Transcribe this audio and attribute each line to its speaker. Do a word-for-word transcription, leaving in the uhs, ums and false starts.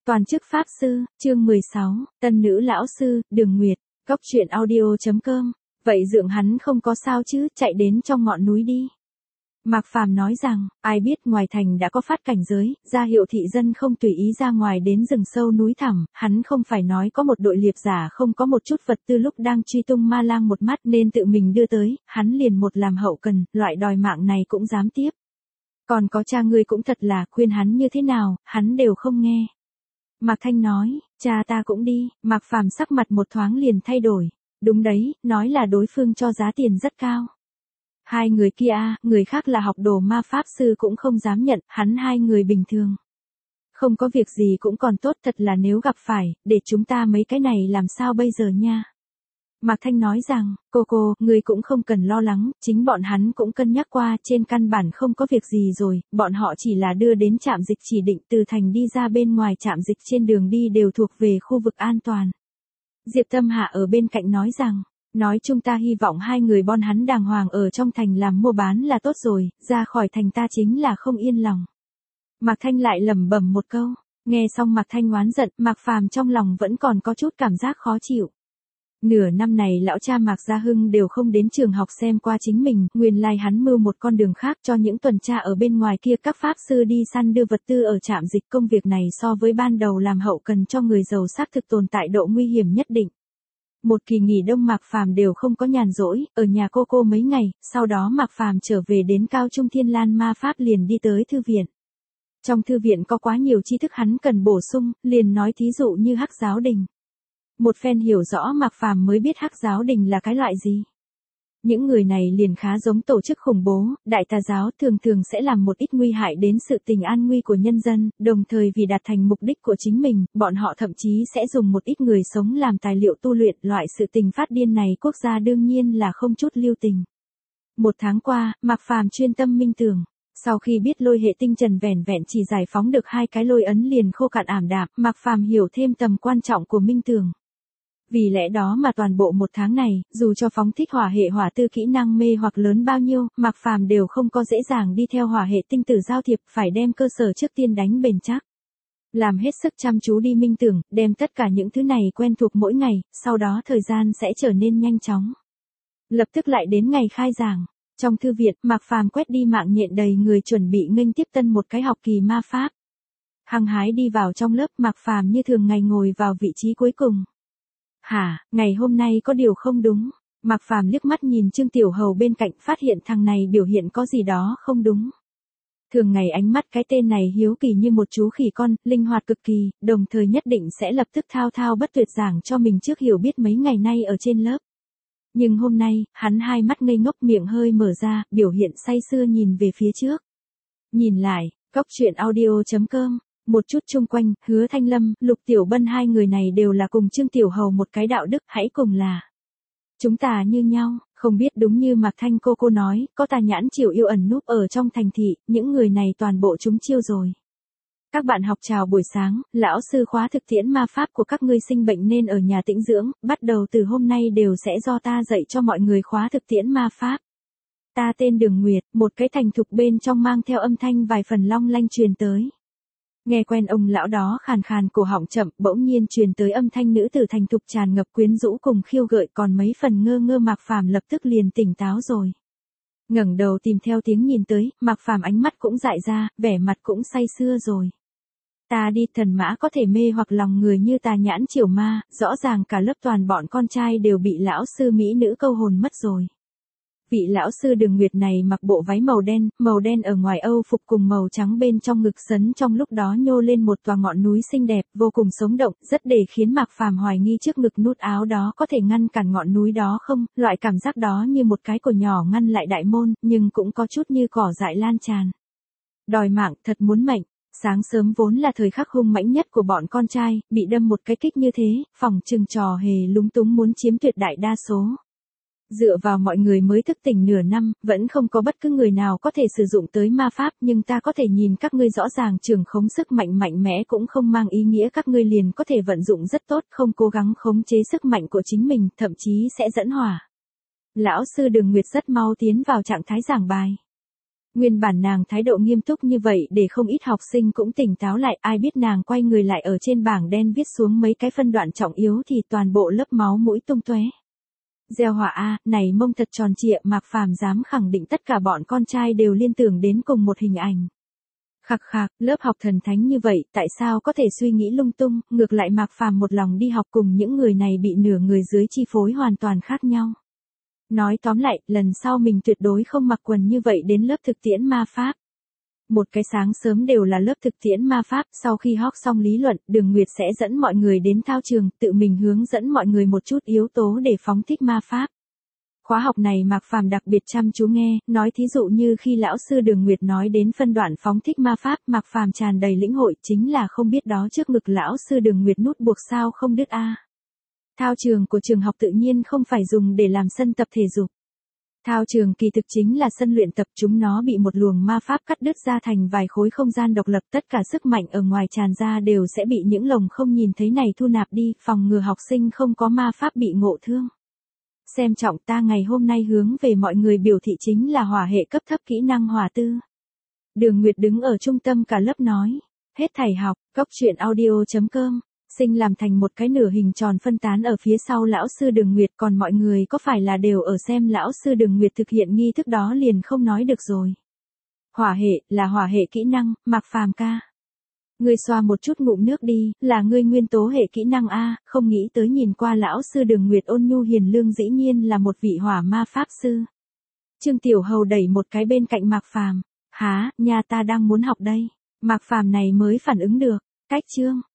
Speaker 1: Toàn chức Pháp Sư, chương mười sáu, Tân Nữ Lão Sư, Đường Nguyệt, Cốc truyện audio chấm com. Vậy dượng hắn không có sao chứ, chạy đến trong ngọn núi đi. Mạc Phàm nói rằng, ai biết ngoài thành đã có phát cảnh giới, ra hiệu thị dân không tùy ý ra ngoài đến rừng sâu núi thẳm, hắn không phải nói có một đội liệp giả không có một chút vật tư lúc đang truy tung ma lang một mắt nên tự mình đưa tới, hắn liền một làm hậu cần, loại đòi mạng này cũng dám tiếp. Còn có cha ngươi cũng thật là, khuyên hắn như thế nào, hắn đều không nghe. Mạc Thanh nói, cha ta cũng đi, Mạc Phàm sắc mặt một thoáng liền thay đổi. Đúng đấy, nói là đối phương cho giá tiền rất cao. Hai người kia, người khác là học đồ ma pháp sư cũng không dám nhận, hắn hai người bình thường. Không có việc gì cũng còn tốt, thật là nếu gặp phải, để chúng ta mấy cái này làm sao bây giờ nha. Mạc Thanh nói rằng, cô cô, người cũng không cần lo lắng, chính bọn hắn cũng cân nhắc qua, trên căn bản không có việc gì rồi, bọn họ chỉ là đưa đến trạm dịch chỉ định từ thành đi ra bên ngoài trạm dịch trên đường đi đều thuộc về khu vực an toàn. Diệp Tâm Hạ ở bên cạnh nói rằng, nói chung ta hy vọng hai người bon hắn đàng hoàng ở trong thành làm mua bán là tốt rồi, ra khỏi thành ta chính là không yên lòng. Mạc Thanh lại lẩm bẩm một câu, nghe xong Mạc Thanh oán giận, Mạc Phàm trong lòng vẫn còn có chút cảm giác khó chịu. Nửa năm này lão cha Mạc Gia Hưng đều không đến trường học xem qua chính mình, nguyên lai hắn mưu một con đường khác cho những tuần tra ở bên ngoài kia các pháp sư đi săn đưa vật tư ở trạm dịch. Công việc này so với ban đầu làm hậu cần cho người giàu xác thực tồn tại độ nguy hiểm nhất định. Một kỳ nghỉ đông Mạc Phàm đều không có nhàn rỗi, ở nhà cô cô mấy ngày, sau đó Mạc Phàm trở về đến Cao Trung Thiên Lan Ma Pháp liền đi tới thư viện. Trong thư viện có quá nhiều tri thức hắn cần bổ sung, liền nói thí dụ như Hắc Giáo Đình. Một phen hiểu rõ Mạc Phàm mới biết Hắc Giáo Đình là cái loại gì. Những người này liền khá giống tổ chức khủng bố, đại tà giáo thường thường sẽ làm một ít nguy hại đến sự tình an nguy của nhân dân, đồng thời vì đạt thành mục đích của chính mình, bọn họ thậm chí sẽ dùng một ít người sống làm tài liệu tu luyện. Loại sự tình phát điên này quốc gia đương nhiên là không chút lưu tình. Một tháng qua, Mạc Phàm chuyên tâm minh tưởng. Sau khi biết lôi hệ tinh trần vẻn vẹn chỉ giải phóng được hai cái lôi ấn liền khô cạn ảm đạm, Mạc Phàm hiểu thêm tầm quan trọng của minh tưởng. Vì lẽ đó mà toàn bộ một tháng này, dù cho phóng thích hỏa hệ hỏa tư kỹ năng mê hoặc lớn bao nhiêu, Mạc Phàm đều không có dễ dàng đi theo hỏa hệ tinh tử giao thiệp, phải đem cơ sở trước tiên đánh bền chắc. Làm hết sức chăm chú đi minh tưởng, đem tất cả những thứ này quen thuộc mỗi ngày, sau đó thời gian sẽ trở nên nhanh chóng. Lập tức lại đến ngày khai giảng. Trong thư viện, Mạc Phàm quét đi mạng nhện đầy người chuẩn bị nghênh tiếp tân một cái học kỳ ma pháp. Hăng hái đi vào trong lớp, Mạc Phàm như thường ngày ngồi vào vị trí cuối cùng. Hả, ngày hôm nay có điều không đúng. Mạc Phàm liếc mắt nhìn Trương Tiểu Hầu bên cạnh, phát hiện thằng này biểu hiện có gì đó không đúng. Thường ngày ánh mắt cái tên này hiếu kỳ như một chú khỉ con, linh hoạt cực kỳ, đồng thời nhất định sẽ lập tức thao thao bất tuyệt giảng cho mình trước hiểu biết mấy ngày nay ở trên lớp. Nhưng hôm nay, hắn hai mắt ngây ngốc, miệng hơi mở ra, biểu hiện say sưa nhìn về phía trước. Nhìn lại, Cốc truyện audio chấm com. Một chút chung quanh, Hứa Thanh Lâm, Lục Tiểu Bân hai người này đều là cùng Trương Tiểu Hầu một cái đạo đức, hãy cùng là. Chúng ta như nhau, không biết đúng như Mạc Thanh cô cô nói, có tà nhãn chiều yêu ẩn núp ở trong thành thị, những người này toàn bộ chúng chiêu rồi. Các bạn học chào buổi sáng, lão sư khóa thực tiễn ma pháp của các ngươi sinh bệnh nên ở nhà tĩnh dưỡng, bắt đầu từ hôm nay đều sẽ do ta dạy cho mọi người khóa thực tiễn ma pháp. Ta tên Đường Nguyệt, một cái thành thục bên trong mang theo âm thanh vài phần long lanh truyền tới. Nghe quen ông lão đó khàn khàn cổ họng chậm, bỗng nhiên truyền tới âm thanh nữ tử thành thục tràn ngập quyến rũ cùng khiêu gợi, còn mấy phần ngơ ngơ. Mạc Phàm lập tức liền tỉnh táo rồi. Ngẩng đầu tìm theo tiếng nhìn tới, Mạc Phàm ánh mắt cũng dại ra, vẻ mặt cũng say sưa rồi. Ta đi, thần mã có thể mê hoặc lòng người như tà nhãn chiều ma, rõ ràng cả lớp toàn bọn con trai đều bị lão sư mỹ nữ câu hồn mất rồi. Vị lão sư Đường Nguyệt này mặc bộ váy màu đen, màu đen ở ngoài âu phục cùng màu trắng bên trong ngực sấn trong lúc đó nhô lên một tòa ngọn núi xinh đẹp, vô cùng sống động, rất để khiến Mạc Phàm hoài nghi trước ngực nút áo đó có thể ngăn cản ngọn núi đó không, loại cảm giác đó như một cái cổ nhỏ ngăn lại đại môn, nhưng cũng có chút như cỏ dại lan tràn. Đòi mạng, thật muốn mệnh. Sáng sớm vốn là thời khắc hung mãnh nhất của bọn con trai, bị đâm một cái kích như thế, phòng trừng trò hề lúng túng muốn chiếm tuyệt đại đa số. Dựa vào mọi người mới thức tỉnh nửa năm, vẫn không có bất cứ người nào có thể sử dụng tới ma pháp, nhưng ta có thể nhìn các ngươi rõ ràng trường khống sức mạnh mạnh mẽ cũng không mang ý nghĩa các ngươi liền có thể vận dụng rất tốt, không cố gắng khống chế sức mạnh của chính mình, thậm chí sẽ dẫn hỏa. Lão sư Đường Nguyệt rất mau tiến vào trạng thái giảng bài. Nguyên bản nàng thái độ nghiêm túc như vậy để không ít học sinh cũng tỉnh táo lại, ai biết nàng quay người lại ở trên bảng đen viết xuống mấy cái phân đoạn trọng yếu thì toàn bộ lớp máu mũi tung tóe. Gieo họa a, này mông thật tròn trịa, Mạc Phàm dám khẳng định tất cả bọn con trai đều liên tưởng đến cùng một hình ảnh. Khạc khạc, lớp học thần thánh như vậy, tại sao có thể suy nghĩ lung tung, ngược lại Mạc Phàm một lòng đi học cùng những người này bị nửa người dưới chi phối hoàn toàn khác nhau. Nói tóm lại, lần sau mình tuyệt đối không mặc quần như vậy đến lớp thực tiễn ma pháp. Một cái sáng sớm đều là lớp thực tiễn ma pháp, sau khi học xong lý luận, Đường Nguyệt sẽ dẫn mọi người đến thao trường, tự mình hướng dẫn mọi người một chút yếu tố để phóng thích ma pháp. Khóa học này Mạc Phàm đặc biệt chăm chú nghe, nói thí dụ như khi lão sư Đường Nguyệt nói đến phân đoạn phóng thích ma pháp, Mạc Phàm tràn đầy lĩnh hội, chính là không biết đó trước ngực lão sư Đường Nguyệt nút buộc sao không đứt a. Thao trường của trường học tự nhiên không phải dùng để làm sân tập thể dục. Thao trường kỳ thực chính là sân luyện tập, chúng nó bị một luồng ma pháp cắt đứt ra thành vài khối không gian độc lập, tất cả sức mạnh ở ngoài tràn ra đều sẽ bị những lồng không nhìn thấy này thu nạp đi, phòng ngừa học sinh không có ma pháp bị ngộ thương. Xem trọng ta ngày hôm nay hướng về mọi người biểu thị chính là hỏa hệ cấp thấp kỹ năng hỏa tư. Đường Nguyệt đứng ở trung tâm cả lớp nói, hết thảy học, góc truyện audio chấm com. Sinh làm thành một cái nửa hình tròn phân tán ở phía sau lão sư Đường Nguyệt, còn mọi người có phải là đều ở xem lão sư Đường Nguyệt thực hiện nghi thức đó liền không nói được rồi. Hỏa hệ, là hỏa hệ kỹ năng, Mạc Phàm ca. Ngươi xoa một chút ngụm nước đi, là ngươi nguyên tố hệ kỹ năng a, không nghĩ tới nhìn qua lão sư Đường Nguyệt ôn nhu hiền lương dĩ nhiên là một vị hỏa ma pháp sư. Trương Tiểu Hầu đẩy một cái bên cạnh Mạc Phàm, há, nhà ta đang muốn học đây. Mạc Phàm này mới phản ứng được, cách chương.